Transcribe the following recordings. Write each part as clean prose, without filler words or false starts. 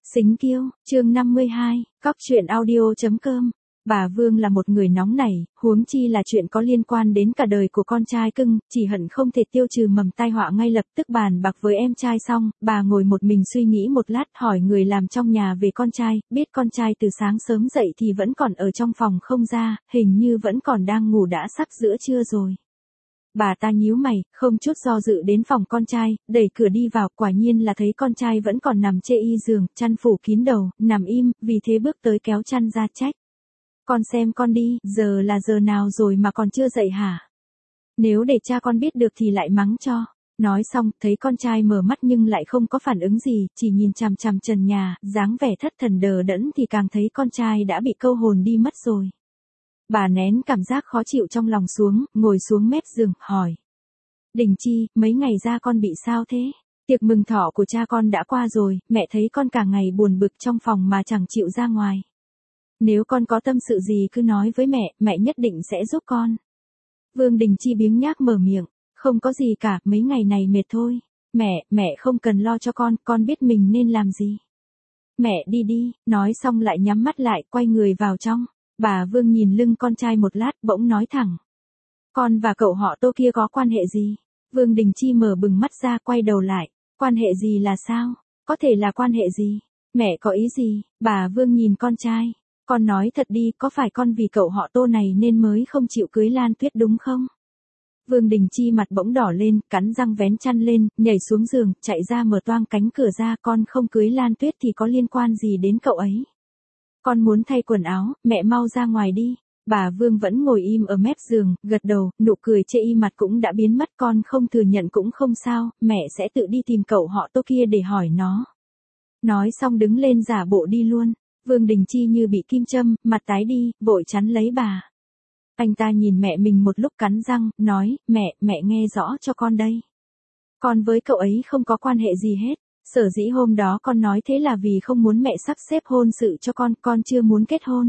Xính Kiêu, chương 52, cóc truyện audio.com. Bà Vương là một người nóng nảy, huống chi là chuyện có liên quan đến cả đời của con trai cưng, chỉ hận không thể tiêu trừ mầm tai họa ngay lập tức. Bàn bạc với em trai xong, bà ngồi một mình suy nghĩ một lát, hỏi người làm trong nhà về con trai, biết con trai từ sáng sớm dậy thì vẫn còn ở trong phòng không ra, hình như vẫn còn đang ngủ, đã sắp giữa trưa rồi. Bà ta nhíu mày, không chút do dự đến phòng con trai, đẩy cửa đi vào, quả nhiên là thấy con trai vẫn còn nằm chê y giường, chăn phủ kín đầu, nằm im, vì thế bước tới kéo chăn ra trách. Con xem con đi, giờ là giờ nào rồi mà còn chưa dậy hả? Nếu để cha con biết được thì lại mắng cho. Nói xong, thấy con trai mở mắt nhưng lại không có phản ứng gì, chỉ nhìn chằm chằm trần nhà, dáng vẻ thất thần đờ đẫn thì càng thấy con trai đã bị câu hồn đi mất rồi. Bà nén cảm giác khó chịu trong lòng xuống, ngồi xuống mép giường, hỏi. Đình Chi, mấy ngày ra con bị sao thế? Tiệc mừng thọ của cha con đã qua rồi, mẹ thấy con cả ngày buồn bực trong phòng mà chẳng chịu ra ngoài. Nếu con có tâm sự gì cứ nói với mẹ nhất định sẽ giúp con. Vương Đình Chi biếng nhác mở miệng, không có gì cả, mấy ngày này mệt thôi. Mẹ không cần lo cho con biết mình nên làm gì. Mẹ đi đi, nói xong lại nhắm mắt lại, quay người vào trong. Bà Vương nhìn lưng con trai một lát, bỗng nói thẳng. Con và cậu họ Tô kia có quan hệ gì? Vương Đình Chi mở bừng mắt ra, quay đầu lại. Quan hệ gì là sao? Có thể là quan hệ gì? Mẹ có ý gì? Bà Vương nhìn con trai. Con nói thật đi, có phải con vì cậu họ Tô này nên mới không chịu cưới Lan Tuyết đúng không? Vương Đình Chi mặt bỗng đỏ lên, cắn răng vén chăn lên, nhảy xuống giường, chạy ra mở toang cánh cửa ra. Con không cưới Lan Tuyết thì có liên quan gì đến cậu ấy? Con muốn thay quần áo, mẹ mau ra ngoài đi. Bà Vương vẫn ngồi im ở mép giường, gật đầu, nụ cười chê y mặt cũng đã biến mất. Con không thừa nhận cũng không sao, mẹ sẽ tự đi tìm cậu họ Tô kia để hỏi nó. Nói xong đứng lên giả bộ đi luôn. Vương Đình Chi như bị kim châm, mặt tái đi, vội chắn lấy bà. Anh ta nhìn mẹ mình một lúc cắn răng, nói, mẹ nghe rõ cho con đây. Con với cậu ấy không có quan hệ gì hết. Sở dĩ hôm đó con nói thế là vì không muốn mẹ sắp xếp hôn sự cho con chưa muốn kết hôn.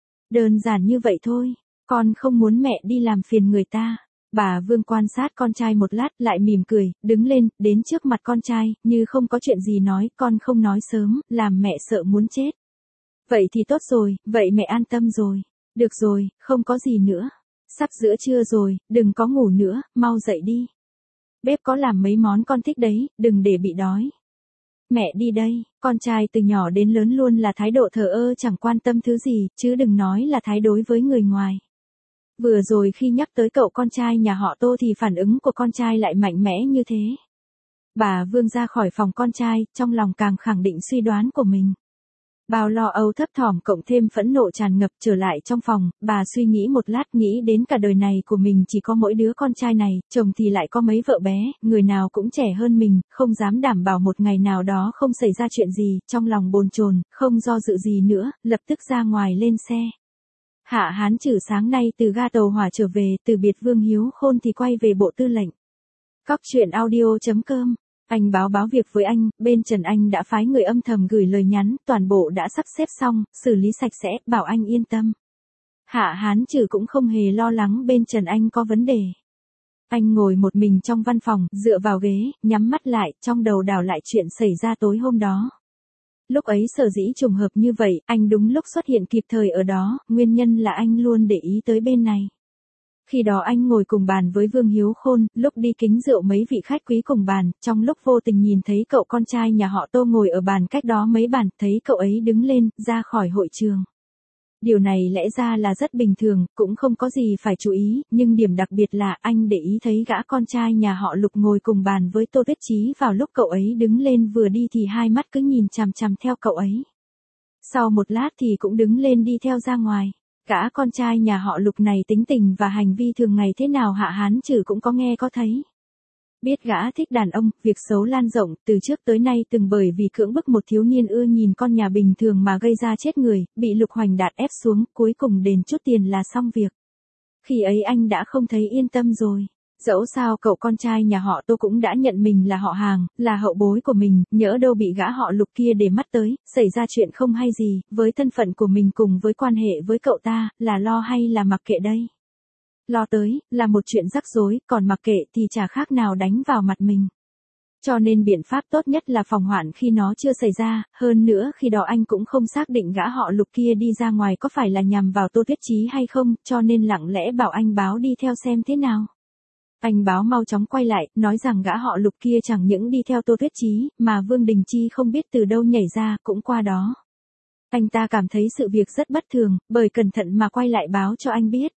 Đơn giản như vậy thôi, con không muốn mẹ đi làm phiền người ta. Bà Vương quan sát con trai một lát lại mỉm cười, đứng lên, đến trước mặt con trai, như không có chuyện gì nói, con không nói sớm, làm mẹ sợ muốn chết. Vậy thì tốt rồi, vậy mẹ an tâm rồi. Được rồi, không có gì nữa. Sắp giữa trưa rồi, đừng có ngủ nữa, mau dậy đi. Bếp có làm mấy món con thích đấy, đừng để bị đói. Mẹ đi đây, con trai từ nhỏ đến lớn luôn là thái độ thờ ơ chẳng quan tâm thứ gì, chứ đừng nói là thái đối với người ngoài. Vừa rồi khi nhắc tới cậu con trai nhà họ Tô thì phản ứng của con trai lại mạnh mẽ như thế. Bà Vương ra khỏi phòng con trai, trong lòng càng khẳng định suy đoán của mình. Bao lo âu thấp thỏm cộng thêm phẫn nộ tràn ngập trở lại trong phòng, bà suy nghĩ một lát nghĩ đến cả đời này của mình chỉ có mỗi đứa con trai này, chồng thì lại có mấy vợ bé, người nào cũng trẻ hơn mình, không dám đảm bảo một ngày nào đó không xảy ra chuyện gì, trong lòng bồn chồn, không do dự gì nữa, lập tức ra ngoài lên xe. Hạ Hán Trử sáng nay từ ga tàu hỏa trở về, từ biệt Vương Hiếu Khôn thì quay về bộ tư lệnh. Cóc truyện audio.com. Anh báo việc với anh, bên Trần Anh đã phái người âm thầm gửi lời nhắn, toàn bộ đã sắp xếp xong, xử lý sạch sẽ, bảo anh yên tâm. Hạ Hán Trử cũng không hề lo lắng bên Trần Anh có vấn đề. Anh ngồi một mình trong văn phòng, dựa vào ghế, nhắm mắt lại, trong đầu đảo lại chuyện xảy ra tối hôm đó. Lúc ấy sở dĩ trùng hợp như vậy, anh đúng lúc xuất hiện kịp thời ở đó, nguyên nhân là anh luôn để ý tới bên này. Khi đó anh ngồi cùng bàn với Vương Hiếu Khôn, lúc đi kính rượu mấy vị khách quý cùng bàn, trong lúc vô tình nhìn thấy cậu con trai nhà họ Tô ngồi ở bàn cách đó mấy bàn, thấy cậu ấy đứng lên, ra khỏi hội trường. Điều này lẽ ra là rất bình thường, cũng không có gì phải chú ý, nhưng điểm đặc biệt là anh để ý thấy gã con trai nhà họ Lục ngồi cùng bàn với Tô Tuyết Chí vào lúc cậu ấy đứng lên vừa đi thì hai mắt cứ nhìn chằm chằm theo cậu ấy. Sau một lát thì cũng đứng lên đi theo ra ngoài. Gã con trai nhà họ Lục này tính tình và hành vi thường ngày thế nào Hạ Hán Trử cũng có nghe có thấy. Biết gã thích đàn ông, việc xấu lan rộng, từ trước tới nay từng bởi vì cưỡng bức một thiếu niên ưa nhìn con nhà bình thường mà gây ra chết người, bị Lục Hoành Đạt ép xuống, cuối cùng đền chút tiền là xong việc. Khi ấy anh đã không thấy yên tâm rồi. Dẫu sao cậu con trai nhà họ Tô cũng đã nhận mình là họ hàng, là hậu bối của mình, nhỡ đâu bị gã họ Lục kia để mắt tới, xảy ra chuyện không hay gì, với thân phận của mình cùng với quan hệ với cậu ta, là lo hay là mặc kệ đây? Lo tới, là một chuyện rắc rối, còn mặc kệ thì chả khác nào đánh vào mặt mình. Cho nên biện pháp tốt nhất là phòng hoạn khi nó chưa xảy ra, hơn nữa khi đó anh cũng không xác định gã họ Lục kia đi ra ngoài có phải là nhằm vào Tô Tuyết Chí hay không, cho nên lặng lẽ bảo anh Báo đi theo xem thế nào. Anh Báo mau chóng quay lại, nói rằng gã họ Lục kia chẳng những đi theo Tô Tuyết Chí, mà Vương Đình Chi không biết từ đâu nhảy ra, cũng qua đó. Anh ta cảm thấy sự việc rất bất thường, bởi cẩn thận mà quay lại báo cho anh biết.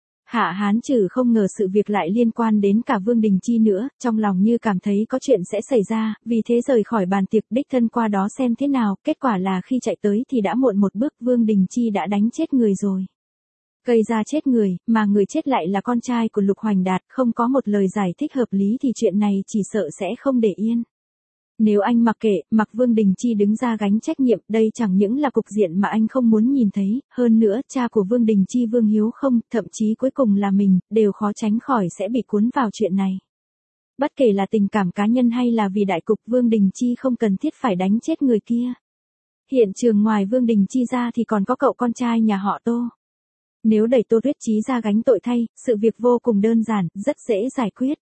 Hạ Hán Trừ không ngờ sự việc lại liên quan đến cả Vương Đình Chi nữa, trong lòng như cảm thấy có chuyện sẽ xảy ra, vì thế rời khỏi bàn tiệc đích thân qua đó xem thế nào, kết quả là khi chạy tới thì đã muộn một bước, Vương Đình Chi đã đánh chết người rồi. Gây ra chết người, mà người chết lại là con trai của Lục Hoành Đạt, không có một lời giải thích hợp lý thì chuyện này chỉ sợ sẽ không để yên. Nếu anh mặc kệ, mặc Vương Đình Chi đứng ra gánh trách nhiệm, đây chẳng những là cục diện mà anh không muốn nhìn thấy, hơn nữa cha của Vương Đình Chi Vương Hiếu Không, thậm chí cuối cùng là mình, đều khó tránh khỏi sẽ bị cuốn vào chuyện này. Bất kể là tình cảm cá nhân hay là vì đại cục, Vương Đình Chi không cần thiết phải đánh chết người kia. Hiện trường ngoài Vương Đình Chi ra thì còn có cậu con trai nhà họ Tô. Nếu đẩy Tô Tuyết Chí ra gánh tội thay, sự việc vô cùng đơn giản, rất dễ giải quyết.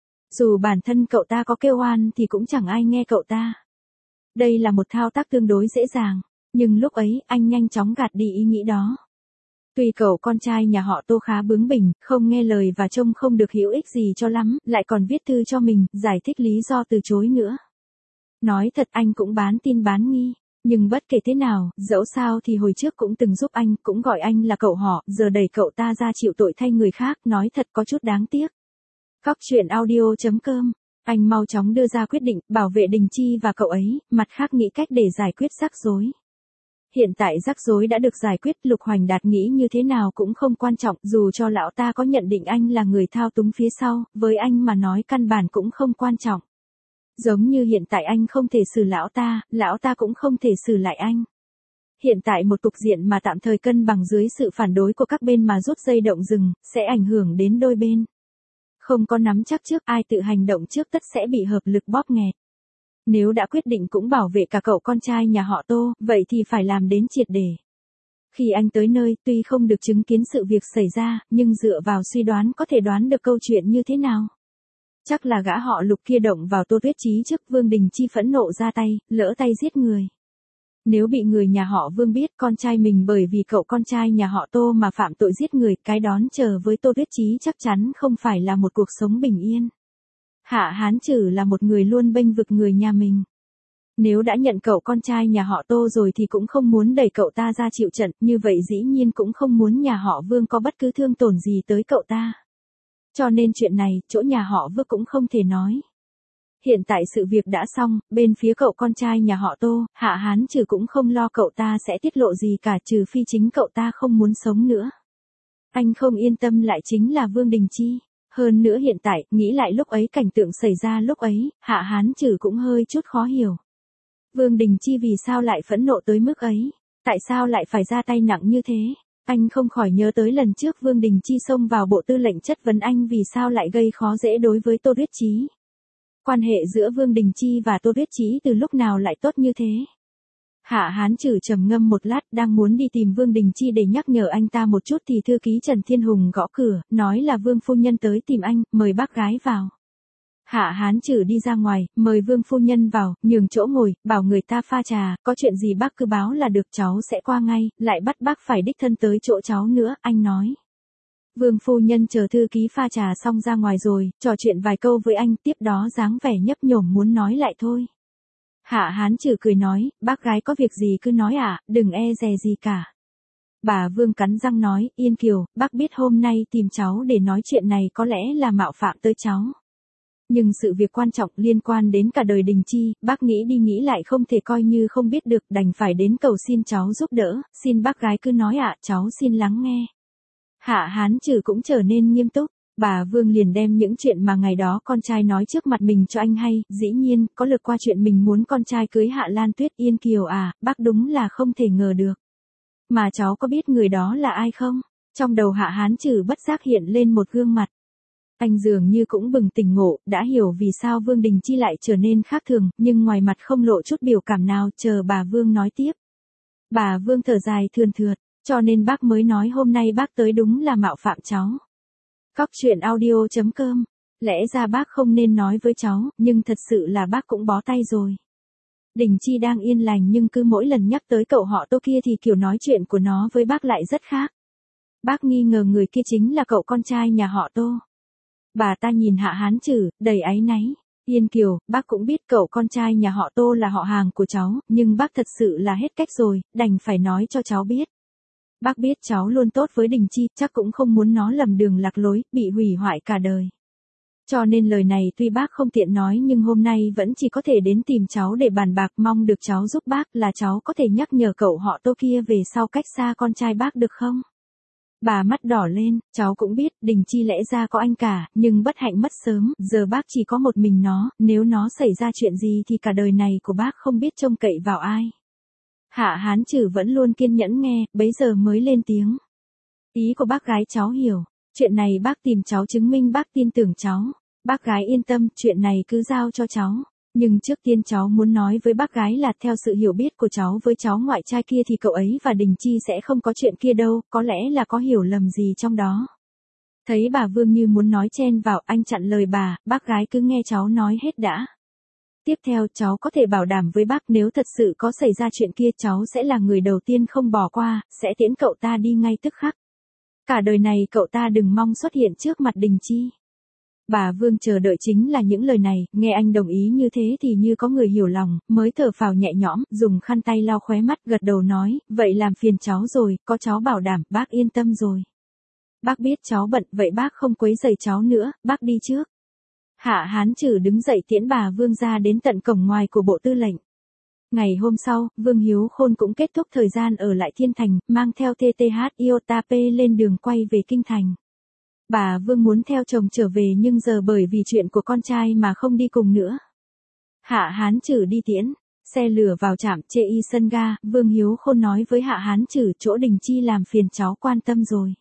Dù bản thân cậu ta có kêu oan thì cũng chẳng ai nghe cậu ta. Đây là một thao tác tương đối dễ dàng, nhưng lúc ấy anh nhanh chóng gạt đi ý nghĩ đó. Tuy cậu con trai nhà họ Tô khá bướng bỉnh, không nghe lời và trông không được hữu ích gì cho lắm, lại còn viết thư cho mình, giải thích lý do từ chối nữa. Nói thật anh cũng bán tin bán nghi. Nhưng bất kể thế nào, dẫu sao thì hồi trước cũng từng giúp anh, cũng gọi anh là cậu họ, giờ đẩy cậu ta ra chịu tội thay người khác, nói thật có chút đáng tiếc. Cóc truyện audio.com. Anh mau chóng đưa ra quyết định, bảo vệ Đình Chi và cậu ấy, mặt khác nghĩ cách để giải quyết rắc rối. Hiện tại rắc rối đã được giải quyết, Lục Hoành Đạt nghĩ như thế nào cũng không quan trọng, dù cho lão ta có nhận định anh là người thao túng phía sau, với anh mà nói căn bản cũng không quan trọng. Giống như hiện tại anh không thể xử lão ta cũng không thể xử lại anh. Hiện tại một cục diện mà tạm thời cân bằng dưới sự phản đối của các bên mà rút dây động rừng, sẽ ảnh hưởng đến đôi bên. Không có nắm chắc trước, ai tự hành động trước tất sẽ bị hợp lực bóp nghẹt. Nếu đã quyết định cũng bảo vệ cả cậu con trai nhà họ Tô, vậy thì phải làm đến triệt để. Khi anh tới nơi, tuy không được chứng kiến sự việc xảy ra, nhưng dựa vào suy đoán có thể đoán được câu chuyện như thế nào. Chắc là gã họ Lục kia động vào Tô Tuyết Chí trước, Vương Đình Chi phẫn nộ ra tay, lỡ tay giết người. Nếu bị người nhà họ Vương biết con trai mình bởi vì cậu con trai nhà họ Tô mà phạm tội giết người, cái đón chờ với Tô Tuyết Chí chắc chắn không phải là một cuộc sống bình yên. Hạ Hán Trừ là một người luôn bênh vực người nhà mình. Nếu đã nhận cậu con trai nhà họ Tô rồi thì cũng không muốn đẩy cậu ta ra chịu trận, như vậy dĩ nhiên cũng không muốn nhà họ Vương có bất cứ thương tổn gì tới cậu ta. Cho nên chuyện này, chỗ nhà họ Vương cũng không thể nói. Hiện tại sự việc đã xong, bên phía cậu con trai nhà họ Tô, Hạ Hán Trừ cũng không lo cậu ta sẽ tiết lộ gì cả, trừ phi chính cậu ta không muốn sống nữa. Anh không yên tâm lại chính là Vương Đình Chi. Hơn nữa hiện tại, nghĩ lại lúc ấy cảnh tượng xảy ra lúc ấy, Hạ Hán Trừ cũng hơi chút khó hiểu. Vương Đình Chi vì sao lại phẫn nộ tới mức ấy? Tại sao lại phải ra tay nặng như thế? Anh không khỏi nhớ tới lần trước Vương Đình Chi xông vào bộ tư lệnh chất vấn anh vì sao lại gây khó dễ đối với Tô Tuyết Chí. Quan hệ giữa Vương Đình Chi và Tô Tuyết Chí từ lúc nào lại tốt như thế? Hạ Hán Trừ trầm ngâm một lát, đang muốn đi tìm Vương Đình Chi để nhắc nhở anh ta một chút thì thư ký Trần Thiên Hùng gõ cửa, nói là Vương phu nhân tới tìm anh, mời bác gái vào. Hạ Hán Trừ đi ra ngoài, mời Vương phu nhân vào, nhường chỗ ngồi, bảo người ta pha trà, có chuyện gì bác cứ báo là được, cháu sẽ qua ngay, lại bắt bác phải đích thân tới chỗ cháu nữa, anh nói. Vương phu nhân chờ thư ký pha trà xong ra ngoài rồi, trò chuyện vài câu với anh, tiếp đó dáng vẻ nhấp nhổm muốn nói lại thôi. Hạ Hán Trừ cười nói, bác gái có việc gì cứ nói ạ, đừng e dè gì cả. Bà Vương cắn răng nói, Yên Kiều, bác biết hôm nay tìm cháu để nói chuyện này có lẽ là mạo phạm tới cháu. Nhưng sự việc quan trọng liên quan đến cả đời Đình Chi, bác nghĩ đi nghĩ lại không thể coi như không biết được, đành phải đến cầu xin cháu giúp đỡ, xin bác gái cứ nói ạ, cháu xin lắng nghe. Hạ Hán Trừ cũng trở nên nghiêm túc, bà Vương liền đem những chuyện mà ngày đó con trai nói trước mặt mình cho anh hay, dĩ nhiên, có lược qua chuyện mình muốn con trai cưới Hạ Lan Tuyết. Yên Kiều à, bác đúng là không thể ngờ được. Mà cháu có biết người đó là ai không? Trong đầu Hạ Hán Trừ bất giác hiện lên một gương mặt. Anh dường như cũng bừng tỉnh ngộ, đã hiểu vì sao Vương Đình Chi lại trở nên khác thường, nhưng ngoài mặt không lộ chút biểu cảm nào, chờ bà Vương nói tiếp. Bà Vương thở dài thườn thượt, cho nên bác mới nói hôm nay bác tới đúng là mạo phạm cháu. Cóc truyện audio.com Lẽ ra bác không nên nói với cháu, nhưng thật sự là bác cũng bó tay rồi. Đình Chi đang yên lành nhưng cứ mỗi lần nhắc tới cậu họ Tô kia thì kiểu nói chuyện của nó với bác lại rất khác. Bác nghi ngờ người kia chính là cậu con trai nhà họ Tô. Bà ta nhìn Hạ Hán Trử, đầy áy náy. Yên Kiều, bác cũng biết cậu con trai nhà họ Tô là họ hàng của cháu, nhưng bác thật sự là hết cách rồi, đành phải nói cho cháu biết. Bác biết cháu luôn tốt với Đình Chi, chắc cũng không muốn nó lầm đường lạc lối, bị hủy hoại cả đời. Cho nên lời này tuy bác không tiện nói nhưng hôm nay vẫn chỉ có thể đến tìm cháu để bàn bạc, mong được cháu giúp bác, là cháu có thể nhắc nhở cậu họ Tô kia về sau cách xa con trai bác được không? Bà mắt đỏ lên, cháu cũng biết, Đình Chi lẽ ra có anh cả, nhưng bất hạnh mất sớm, giờ bác chỉ có một mình nó, nếu nó xảy ra chuyện gì thì cả đời này của bác không biết trông cậy vào ai. Hạ Hán Trử vẫn luôn kiên nhẫn nghe, bấy giờ mới lên tiếng. Ý của bác gái cháu hiểu, chuyện này bác tìm cháu chứng minh bác tin tưởng cháu. Bác gái yên tâm, chuyện này cứ giao cho cháu. Nhưng trước tiên cháu muốn nói với bác gái là theo sự hiểu biết của cháu với cháu ngoại trai kia thì cậu ấy và Đình Chi sẽ không có chuyện kia đâu, có lẽ là có hiểu lầm gì trong đó. Thấy bà Vương như muốn nói chen vào, anh chặn lời bà, bác gái cứ nghe cháu nói hết đã. Tiếp theo cháu có thể bảo đảm với bác nếu thật sự có xảy ra chuyện kia cháu sẽ là người đầu tiên không bỏ qua, sẽ tiễn cậu ta đi ngay tức khắc. Cả đời này cậu ta đừng mong xuất hiện trước mặt Đình Chi. Bà Vương chờ đợi chính là những lời này, nghe anh đồng ý như thế thì như có người hiểu lòng, mới thở phào nhẹ nhõm, dùng khăn tay lau khóe mắt, gật đầu nói, vậy làm phiền cháu rồi, có cháu bảo đảm, bác yên tâm rồi. Bác biết cháu bận, vậy bác không quấy rầy cháu nữa, bác đi trước. Hạ Hán Trử đứng dậy tiễn bà Vương ra đến tận cổng ngoài của Bộ Tư lệnh. Ngày hôm sau, Vương Hiếu Khôn cũng kết thúc thời gian ở lại Thiên Thành, mang theo TTH Iota P lên đường quay về Kinh Thành. Bà Vương muốn theo chồng trở về nhưng giờ bởi vì chuyện của con trai mà không đi cùng nữa. Hạ Hán Trử đi tiễn, xe lửa vào trạm Chê Y sân ga, Vương Hiếu Khôn nói với Hạ Hán Trử chỗ Đình Chi làm phiền cháu quan tâm rồi.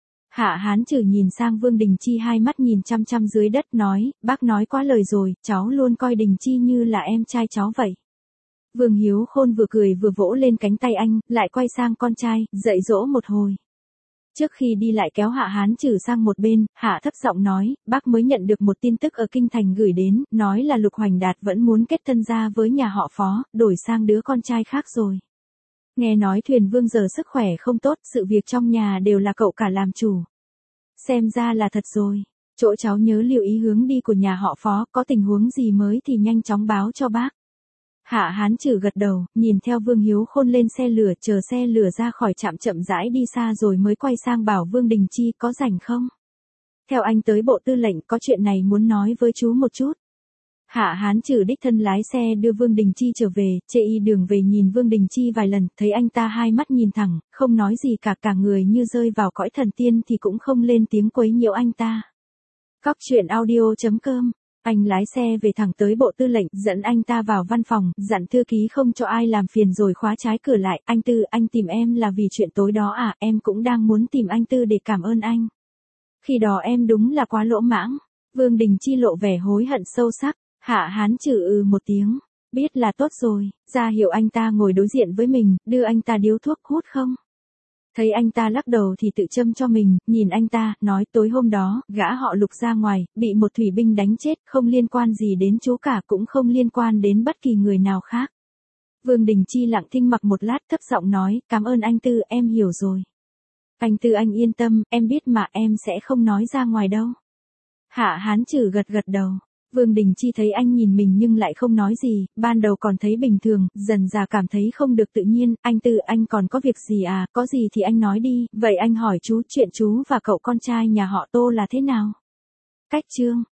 Hạ Hán Trử nhìn sang Vương Đình Chi hai mắt nhìn chăm chăm dưới đất nói, bác nói quá lời rồi, cháu luôn coi Đình Chi như là em trai cháu vậy. Vương Hiếu Khôn vừa cười vừa vỗ lên cánh tay anh, lại quay sang con trai, dạy dỗ một hồi. Trước khi đi lại kéo Hạ Hán Trử sang một bên, Hạ thấp giọng nói, bác mới nhận được một tin tức ở Kinh Thành gửi đến, nói là Lục Hoành Đạt vẫn muốn kết thân gia với nhà họ Phó, đổi sang đứa con trai khác rồi. Nghe nói Thuyền Vương giờ sức khỏe không tốt, sự việc trong nhà đều là cậu cả làm chủ. Xem ra là thật rồi. Chỗ cháu nhớ lưu ý hướng đi của nhà họ Phó, có tình huống gì mới thì nhanh chóng báo cho bác. Hạ Hán Trử gật đầu, nhìn theo Vương Hiếu Khôn lên xe lửa, chờ xe lửa ra khỏi trạm chậm rãi đi xa rồi mới quay sang bảo Vương Đình Chi có rảnh không? Theo anh tới Bộ Tư lệnh, có chuyện này muốn nói với chú một chút. Hạ Hán Trử đích thân lái xe đưa Vương Đình Chi trở về, Chê Y đường về nhìn Vương Đình Chi vài lần, thấy anh ta hai mắt nhìn thẳng, không nói gì cả người như rơi vào cõi thần tiên thì cũng không lên tiếng quấy nhiễu anh ta. Cóc truyện audio.com. Anh lái xe về thẳng tới Bộ Tư lệnh, dẫn anh ta vào văn phòng, dặn thư ký không cho ai làm phiền rồi khóa trái cửa lại. Anh Tư, anh tìm em là vì chuyện tối đó à? Em cũng đang muốn tìm anh Tư để cảm ơn anh. Khi đó em đúng là quá lỗ mãng. Vương Đình Chi lộ vẻ hối hận sâu sắc. Hạ Hán Trử một tiếng. Biết là tốt rồi, ra hiệu anh ta ngồi đối diện với mình, đưa anh ta điếu thuốc hút không? Thấy anh ta lắc đầu thì tự châm cho mình, nhìn anh ta, nói tối hôm đó, gã họ Lục ra ngoài, bị một thủy binh đánh chết, không liên quan gì đến chú cả, cũng không liên quan đến bất kỳ người nào khác. Vương Đình Chi lặng thinh mặc một lát thấp giọng nói, cảm ơn anh Tư, em hiểu rồi. Anh Tư anh yên tâm, em biết mà, em sẽ không nói ra ngoài đâu. Hạ Hán Trử gật đầu. Vương Đình Chi thấy anh nhìn mình nhưng lại không nói gì, ban đầu còn thấy bình thường, dần dà cảm thấy không được tự nhiên, anh Tư anh còn có việc gì à, có gì thì anh nói đi, vậy anh hỏi chú chuyện chú và cậu con trai nhà họ Tô là thế nào? Cách chương.